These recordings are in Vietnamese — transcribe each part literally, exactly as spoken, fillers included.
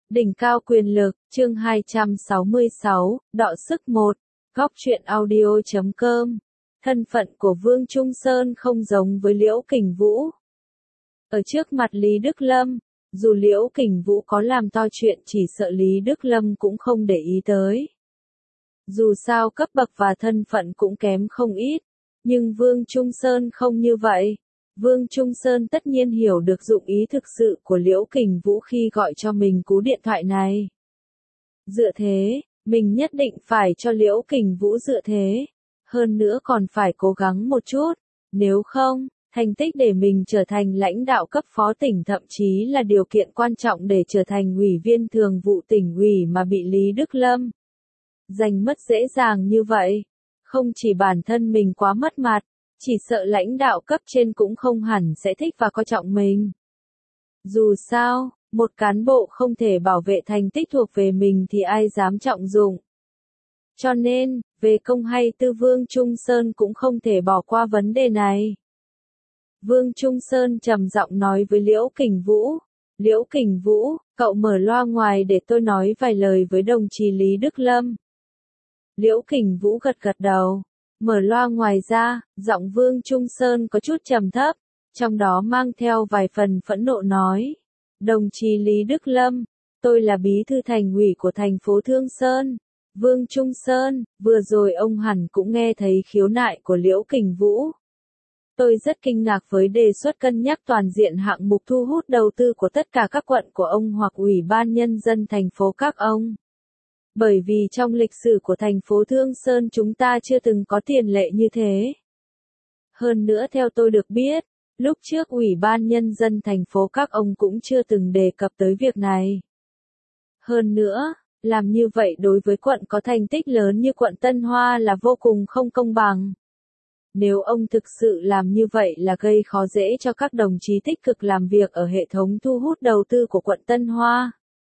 Đỉnh cao quyền lực, chương hai trăm sáu mươi sáu, đọ sức một, góc truyện audio chấm com. Thân phận của Vương Trung Sơn không giống với Liễu Kình Vũ. Ở trước mặt Lý Đức Lâm, dù Liễu Kình Vũ có làm to chuyện chỉ sợ Lý Đức Lâm cũng không để ý tới. Dù sao cấp bậc và thân phận cũng kém không ít, nhưng Vương Trung Sơn không như vậy. Vương Trung Sơn tất nhiên hiểu được dụng ý thực sự của Liễu Kình Vũ khi gọi cho mình cú điện thoại này. Dựa thế, mình nhất định phải cho Liễu Kình Vũ dựa thế. Hơn nữa còn phải cố gắng một chút, nếu không, thành tích để mình trở thành lãnh đạo cấp phó tỉnh thậm chí là điều kiện quan trọng để trở thành ủy viên thường vụ tỉnh ủy mà bị Lý Đức Lâm giành mất dễ dàng như vậy. Không chỉ bản thân mình quá mất mặt, chỉ sợ lãnh đạo cấp trên cũng không hẳn sẽ thích và coi trọng mình. Dù sao, một cán bộ không thể bảo vệ thành tích thuộc về mình thì ai dám trọng dụng. Cho nên, về công hay tư Vương Trung Sơn cũng không thể bỏ qua vấn đề này. Vương Trung Sơn trầm giọng nói với Liễu Kình Vũ. Liễu Kình Vũ, cậu mở loa ngoài để tôi nói vài lời với đồng chí Lý Đức Lâm. Liễu Kình Vũ gật gật đầu. Mở loa ngoài ra, giọng Vương Trung Sơn có chút trầm thấp, trong đó mang theo vài phần phẫn nộ nói. Đồng chí Lý Đức Lâm, tôi là bí thư thành ủy của thành phố Thương Sơn. Vương Trung Sơn, vừa rồi ông hẳn cũng nghe thấy khiếu nại của Liễu Kình Vũ. Tôi rất kinh ngạc với đề xuất cân nhắc toàn diện hạng mục thu hút đầu tư của tất cả các quận của ông hoặc Ủy ban Nhân dân thành phố các ông. Bởi vì trong lịch sử của thành phố Thương Sơn chúng ta chưa từng có tiền lệ như thế. Hơn nữa theo tôi được biết, lúc trước Ủy ban Nhân dân thành phố các ông cũng chưa từng đề cập tới việc này. Hơn nữa, làm như vậy đối với quận có thành tích lớn như quận Tân Hoa là vô cùng không công bằng. Nếu ông thực sự làm như vậy là gây khó dễ cho các đồng chí tích cực làm việc ở hệ thống thu hút đầu tư của quận Tân Hoa.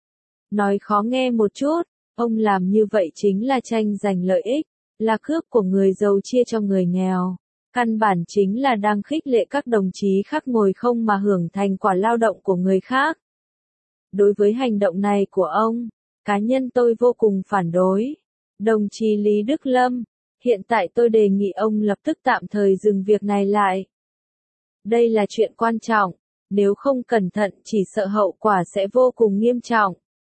Nói khó nghe một chút, ông làm như vậy chính là tranh giành lợi ích, là cướp của người giàu chia cho người nghèo. Căn bản chính là đang khích lệ các đồng chí khác ngồi không mà hưởng thành quả lao động của người khác. Đối với hành động này của ông, cá nhân tôi vô cùng phản đối. Đồng chí Lý Đức Lâm, hiện tại tôi đề nghị ông lập tức tạm thời dừng việc này lại. Đây là chuyện quan trọng, nếu không cẩn thận chỉ sợ hậu quả sẽ vô cùng nghiêm trọng.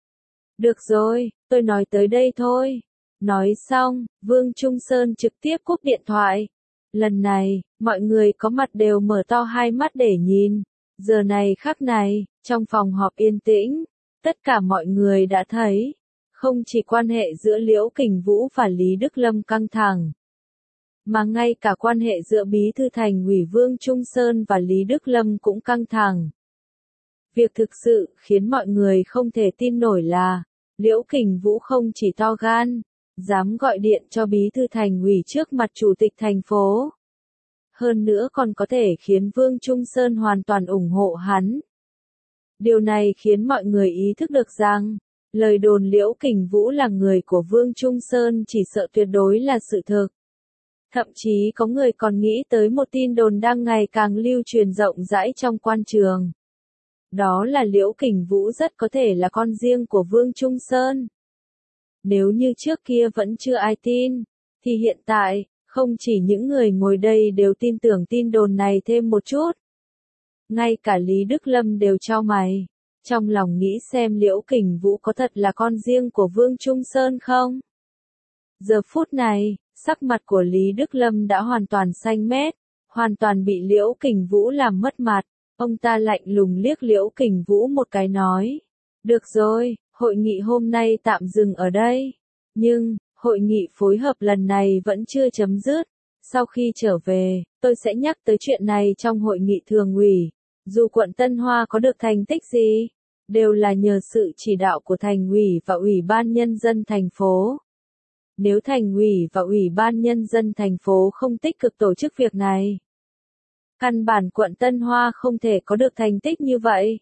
Được rồi, tôi nói tới đây thôi. Nói xong, Vương Trung Sơn trực tiếp cúp điện thoại. Lần này, mọi người có mặt đều mở to hai mắt để nhìn. Giờ này khắc này, trong phòng họp yên tĩnh, tất cả mọi người đã thấy, không chỉ quan hệ giữa Liễu Kình Vũ và Lý Đức Lâm căng thẳng, mà ngay cả quan hệ giữa Bí thư Thành ủy Vương Trung Sơn và Lý Đức Lâm cũng căng thẳng. Việc thực sự khiến mọi người không thể tin nổi là, Liễu Kình Vũ không chỉ to gan, dám gọi điện cho Bí thư Thành ủy trước mặt Chủ tịch thành phố. Hơn nữa còn có thể khiến Vương Trung Sơn hoàn toàn ủng hộ hắn. Điều này khiến mọi người ý thức được rằng, lời đồn Liễu Kình Vũ là người của Vương Trung Sơn chỉ sợ tuyệt đối là sự thực. Thậm chí có người còn nghĩ tới một tin đồn đang ngày càng lưu truyền rộng rãi trong quan trường. Đó là Liễu Kình Vũ rất có thể là con riêng của Vương Trung Sơn. Nếu như trước kia vẫn chưa ai tin, thì hiện tại, không chỉ những người ngồi đây đều tin tưởng tin đồn này thêm một chút. Ngay cả Lý Đức Lâm đều chau mày, trong lòng nghĩ xem Liễu Kình Vũ có thật là con riêng của Vương Trung Sơn không? Giờ phút này, sắc mặt của Lý Đức Lâm đã hoàn toàn xanh mét, hoàn toàn bị Liễu Kình Vũ làm mất mặt. Ông ta lạnh lùng liếc Liễu Kình Vũ một cái nói. Được rồi, hội nghị hôm nay tạm dừng ở đây. Nhưng, hội nghị phối hợp lần này vẫn chưa chấm dứt. Sau khi trở về, tôi sẽ nhắc tới chuyện này trong hội nghị thường ủy. Dù quận Tân Hoa có được thành tích gì, đều là nhờ sự chỉ đạo của thành ủy và ủy ban nhân dân thành phố. Nếu thành ủy và ủy ban nhân dân thành phố không tích cực tổ chức việc này, căn bản quận Tân Hoa không thể có được thành tích như vậy.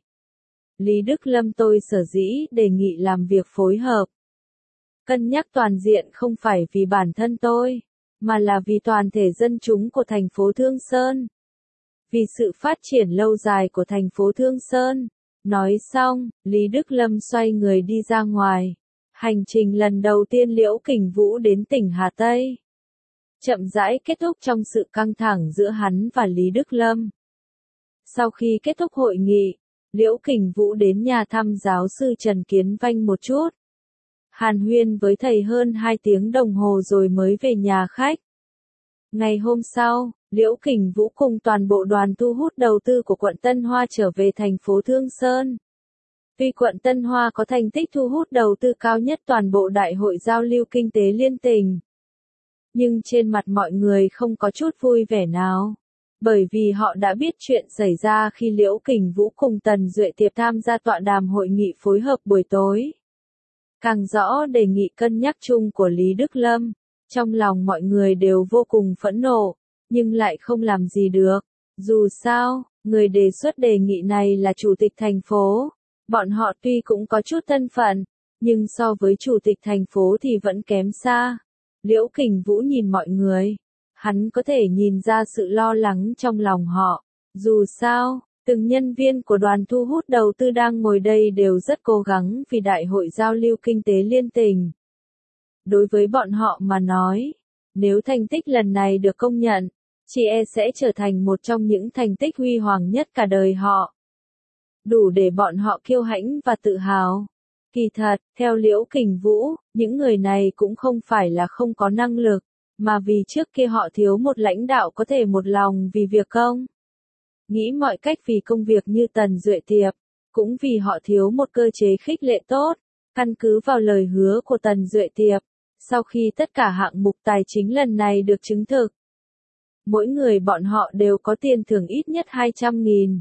Lý Đức Lâm tôi sở dĩ đề nghị làm việc phối hợp. Cân nhắc toàn diện không phải vì bản thân tôi, mà là vì toàn thể dân chúng của thành phố Thương Sơn. Vì sự phát triển lâu dài của thành phố Thương Sơn, Nói xong, Lý Đức Lâm xoay người đi ra ngoài. Hành trình lần đầu tiên Liễu Kình Vũ đến tỉnh Hà Tây chậm rãi kết thúc trong sự căng thẳng giữa hắn và Lý Đức Lâm. Sau khi kết thúc hội nghị, Liễu Kình Vũ đến nhà thăm giáo sư Trần Kiến Vanh một chút. Hàn huyên với thầy hơn hai tiếng đồng hồ rồi mới về nhà khách. Ngày hôm sau, Liễu Kình Vũ cùng toàn bộ đoàn thu hút đầu tư của quận Tân Hoa trở về thành phố Thương Sơn. Tuy quận Tân Hoa có thành tích thu hút đầu tư cao nhất toàn bộ Đại hội Giao lưu Kinh tế Liên tỉnh, nhưng trên mặt mọi người không có chút vui vẻ nào. Bởi vì họ đã biết chuyện xảy ra khi Liễu Kình Vũ cùng Tần Duệ Tiệp tham gia tọa đàm hội nghị phối hợp buổi tối. Càng rõ đề nghị cân nhắc chung của Lý Đức Lâm, trong lòng mọi người đều vô cùng phẫn nộ, nhưng lại không làm gì được. Dù sao, người đề xuất đề nghị này là chủ tịch thành phố. Bọn họ tuy cũng có chút thân phận, nhưng so với chủ tịch thành phố thì vẫn kém xa. Liễu Kình Vũ nhìn mọi người. Hắn có thể nhìn ra sự lo lắng trong lòng họ. Dù sao, từng nhân viên của đoàn thu hút đầu tư đang ngồi đây đều rất cố gắng vì Đại hội Giao lưu Kinh tế Liên tỉnh. Đối với bọn họ mà nói, nếu thành tích lần này được công nhận, chỉ e sẽ trở thành một trong những thành tích huy hoàng nhất cả đời họ. Đủ để bọn họ kiêu hãnh và tự hào. Kỳ thật, theo Liễu Kình Vũ, những người này cũng không phải là không có năng lực, mà vì trước kia họ thiếu một lãnh đạo có thể một lòng vì việc công. Nghĩ mọi cách vì công việc như Tần Duệ Tiệp, cũng vì họ thiếu một cơ chế khích lệ tốt, căn cứ vào lời hứa của Tần Duệ Tiệp. Sau khi tất cả hạng mục tài chính lần này được chứng thực, mỗi người bọn họ đều có tiền thưởng ít nhất hai trăm nghìn.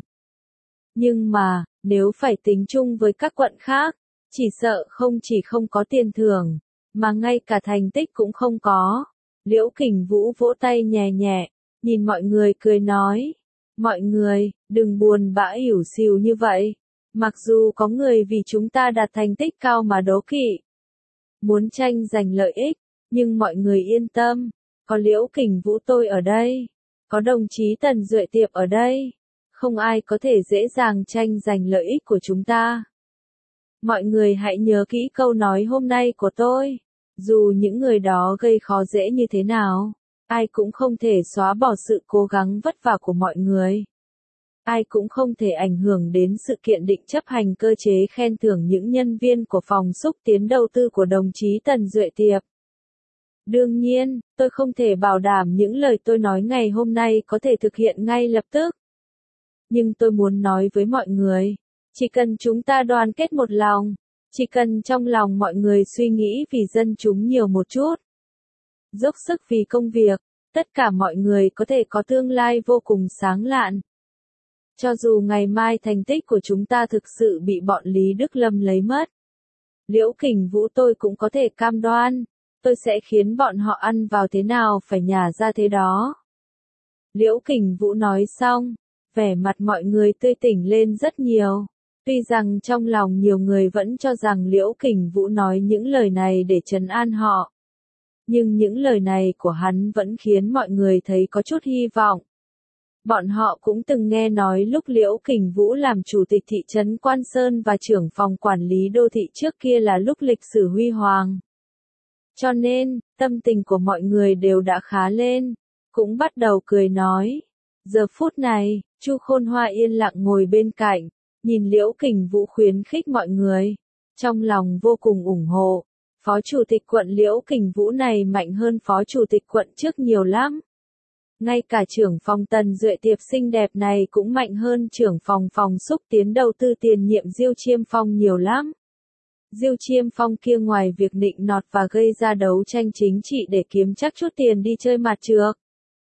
Nhưng mà, nếu phải tính chung với các quận khác, chỉ sợ không chỉ không có tiền thưởng, mà ngay cả thành tích cũng không có. Liễu Kình Vũ vỗ tay nhẹ nhẹ, nhìn mọi người cười nói. Mọi người, đừng buồn bã ỉu xìu như vậy. Mặc dù có người vì chúng ta đạt thành tích cao mà đố kỵ, muốn tranh giành lợi ích, nhưng mọi người yên tâm, có Liễu Kình Vũ tôi ở đây, có đồng chí Tần Duệ Tiệp ở đây, không ai có thể dễ dàng tranh giành lợi ích của chúng ta. Mọi người hãy nhớ kỹ câu nói hôm nay của tôi, dù những người đó gây khó dễ như thế nào, ai cũng không thể xóa bỏ sự cố gắng vất vả của mọi người. Ai cũng không thể ảnh hưởng đến sự kiện định chấp hành cơ chế khen thưởng những nhân viên của phòng xúc tiến đầu tư của đồng chí Tần Duệ Tiệp. Đương nhiên, tôi không thể bảo đảm những lời tôi nói ngày hôm nay có thể thực hiện ngay lập tức. Nhưng tôi muốn nói với mọi người, chỉ cần chúng ta đoàn kết một lòng, chỉ cần trong lòng mọi người suy nghĩ vì dân chúng nhiều một chút, dốc sức vì công việc, tất cả mọi người có thể có tương lai vô cùng sáng lạn. Cho dù ngày mai thành tích của chúng ta thực sự bị bọn Lý Đức Lâm lấy mất, Liễu Kình Vũ tôi cũng có thể cam đoan, tôi sẽ khiến bọn họ ăn vào thế nào phải nhả ra thế đó. Liễu Kình Vũ nói xong, vẻ mặt mọi người tươi tỉnh lên rất nhiều. Tuy rằng trong lòng nhiều người vẫn cho rằng Liễu Kình Vũ nói những lời này để trấn an họ, nhưng những lời này của hắn vẫn khiến mọi người thấy có chút hy vọng. Bọn họ cũng từng nghe nói lúc Liễu Kình Vũ làm chủ tịch thị trấn Quan Sơn và trưởng phòng quản lý đô thị trước kia là lúc lịch sử huy hoàng. Cho nên, tâm tình của mọi người đều đã khá lên, cũng bắt đầu cười nói. Giờ phút này, Chu Khôn Hoa yên lặng ngồi bên cạnh, nhìn Liễu Kình Vũ khuyến khích mọi người, trong lòng vô cùng ủng hộ. Phó chủ tịch quận Liễu Kình Vũ này mạnh hơn phó chủ tịch quận trước nhiều lắm. Ngay cả trưởng phòng Tần Duệ Tiệp xinh đẹp này cũng mạnh hơn trưởng phòng phòng xúc tiến đầu tư tiền nhiệm Diêu Chiêm Phong nhiều lắm. Diêu Chiêm Phong kia ngoài việc nịnh nọt và gây ra đấu tranh chính trị để kiếm chắc chút tiền đi chơi mặt trược,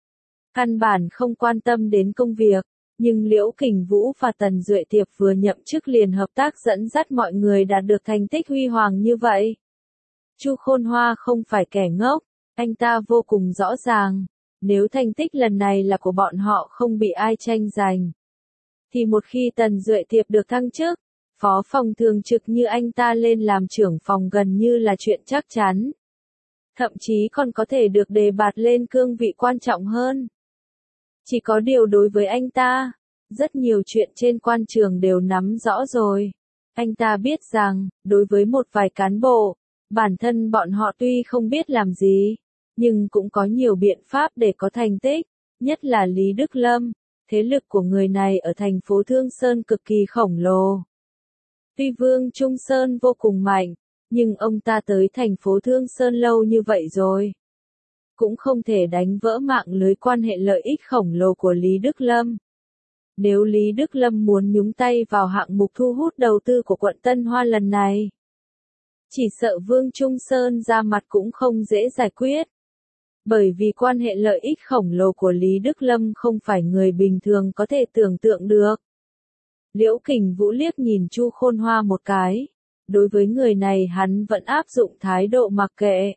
căn bản không quan tâm đến công việc, nhưng Liễu Kình Vũ và Tần Duệ Tiệp vừa nhậm chức liền hợp tác dẫn dắt mọi người đạt được thành tích huy hoàng như vậy. Chu Khôn Hoa không phải kẻ ngốc, anh ta vô cùng rõ ràng, nếu thành tích lần này là của bọn họ không bị ai tranh giành, thì một khi Tần Duệ Tiệp được thăng chức, phó phòng thường trực như anh ta lên làm trưởng phòng gần như là chuyện chắc chắn. Thậm chí còn có thể được đề bạt lên cương vị quan trọng hơn. Chỉ có điều đối với anh ta, Rất nhiều chuyện trên quan trường đều nắm rõ rồi. Anh ta biết rằng, đối với một vài cán bộ, bản thân bọn họ tuy không biết làm gì, nhưng cũng có nhiều biện pháp để có thành tích, nhất là Lý Đức Lâm. Thế lực của người này ở thành phố Thương Sơn cực kỳ khổng lồ. Tuy Vương Trung Sơn vô cùng mạnh, nhưng ông ta tới thành phố Thương Sơn lâu như vậy rồi, cũng không thể đánh vỡ mạng lưới quan hệ lợi ích khổng lồ của Lý Đức Lâm. Nếu Lý Đức Lâm muốn nhúng tay vào hạng mục thu hút đầu tư của quận Tân Hoa lần này, chỉ sợ Vương Trung Sơn ra mặt cũng không dễ giải quyết. Bởi vì quan hệ lợi ích khổng lồ của Lý Đức Lâm không phải người bình thường có thể tưởng tượng được. Liễu Kình Vũ liếc nhìn Chu Khôn Hoa một cái. Đối với người này hắn vẫn áp dụng thái độ mặc kệ.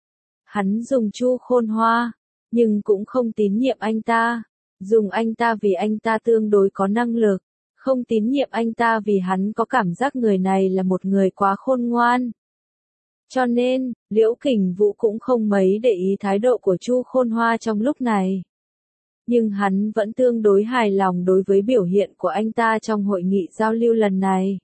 Hắn dùng Chu Khôn Hoa, nhưng cũng không tín nhiệm anh ta. Dùng anh ta vì anh ta tương đối có năng lực, không tín nhiệm anh ta vì hắn có cảm giác người này là một người quá khôn ngoan. Cho nên, Liễu Kình Vũ cũng không mấy để ý thái độ của Chu Khôn Hoa trong lúc này. Nhưng hắn vẫn tương đối hài lòng đối với biểu hiện của anh ta trong hội nghị giao lưu lần này.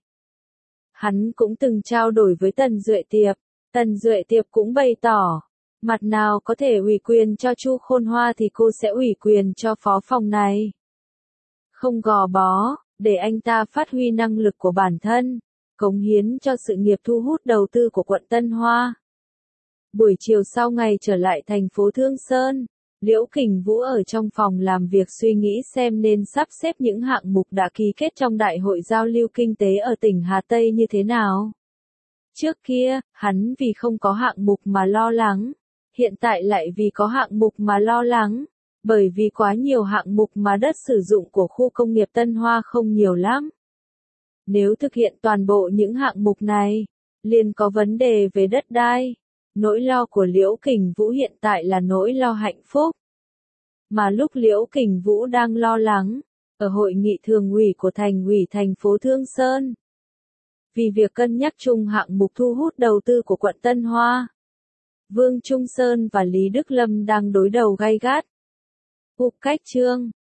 Hắn cũng từng trao đổi với Tần Duệ Tiệp, Tần Duệ Tiệp cũng bày tỏ, mặt nào có thể ủy quyền cho Chu Khôn Hoa thì cô sẽ ủy quyền cho phó phòng này. Không gò bó, để anh ta phát huy năng lực của bản thân, cống hiến cho sự nghiệp thu hút đầu tư của quận Tân Hoa. Buổi chiều sau ngày trở lại thành phố Thương Sơn, Liễu Kình Vũ ở trong phòng làm việc suy nghĩ xem nên sắp xếp những hạng mục đã ký kết trong Đại hội Giao lưu Kinh tế ở tỉnh Hà Tây như thế nào. Trước kia, hắn vì không có hạng mục mà lo lắng, hiện tại lại vì có hạng mục mà lo lắng, bởi vì quá nhiều hạng mục mà đất sử dụng của khu công nghiệp Tân Hoa không nhiều lắm. Nếu thực hiện toàn bộ những hạng mục này, liền có vấn đề về đất đai. Nỗi lo của Liễu Kình Vũ hiện tại là nỗi lo hạnh phúc. Mà lúc Liễu Kình Vũ đang lo lắng, ở hội nghị thường ủy của thành ủy thành phố Thương Sơn, vì việc cân nhắc chung hạng mục thu hút đầu tư của quận Tân Hoa, Vương Trung Sơn và Lý Đức Lâm đang đối đầu gay gắt. Cục Cách Chương